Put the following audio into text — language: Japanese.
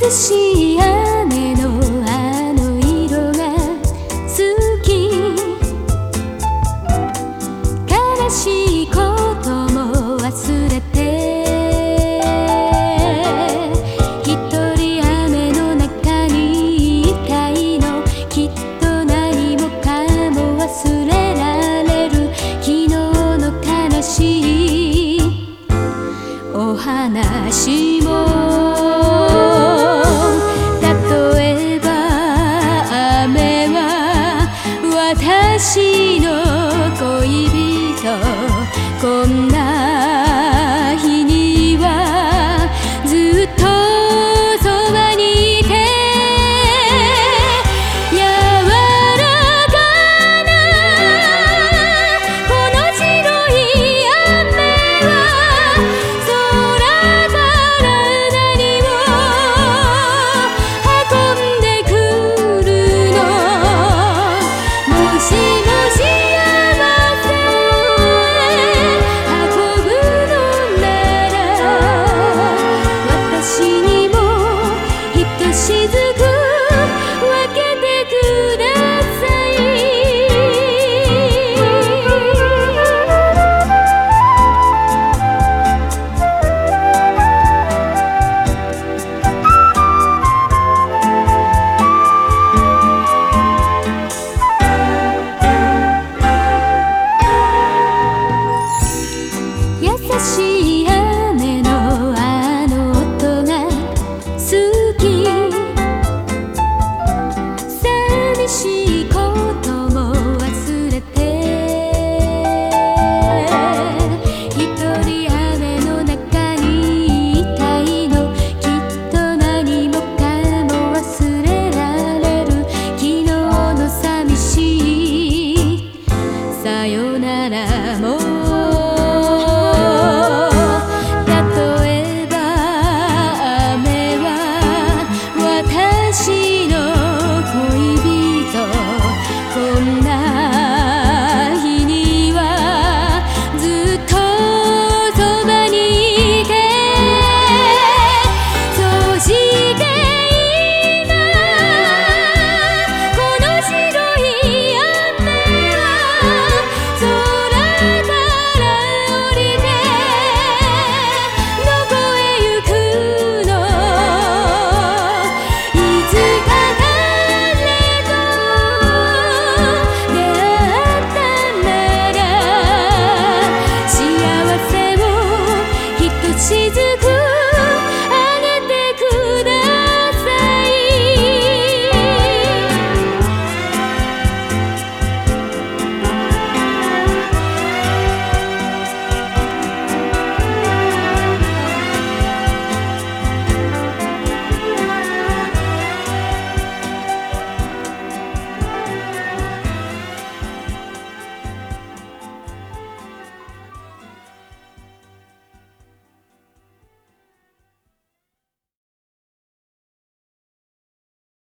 しい雨のあの色が好き、悲しいことも忘れて一人雨の中にいたいの、きっと何もかも忘れられる昨日の悲しいお話も、私の恋人、こんな日にはずっとそばにいて、柔らかなこの白い雨は空から何を運んでくるの。もし優しい雨のあの音が好き、寂しいことも忘れて一人雨の中にいたいの、きっと何もかも忘れられる昨日の寂しいさよならも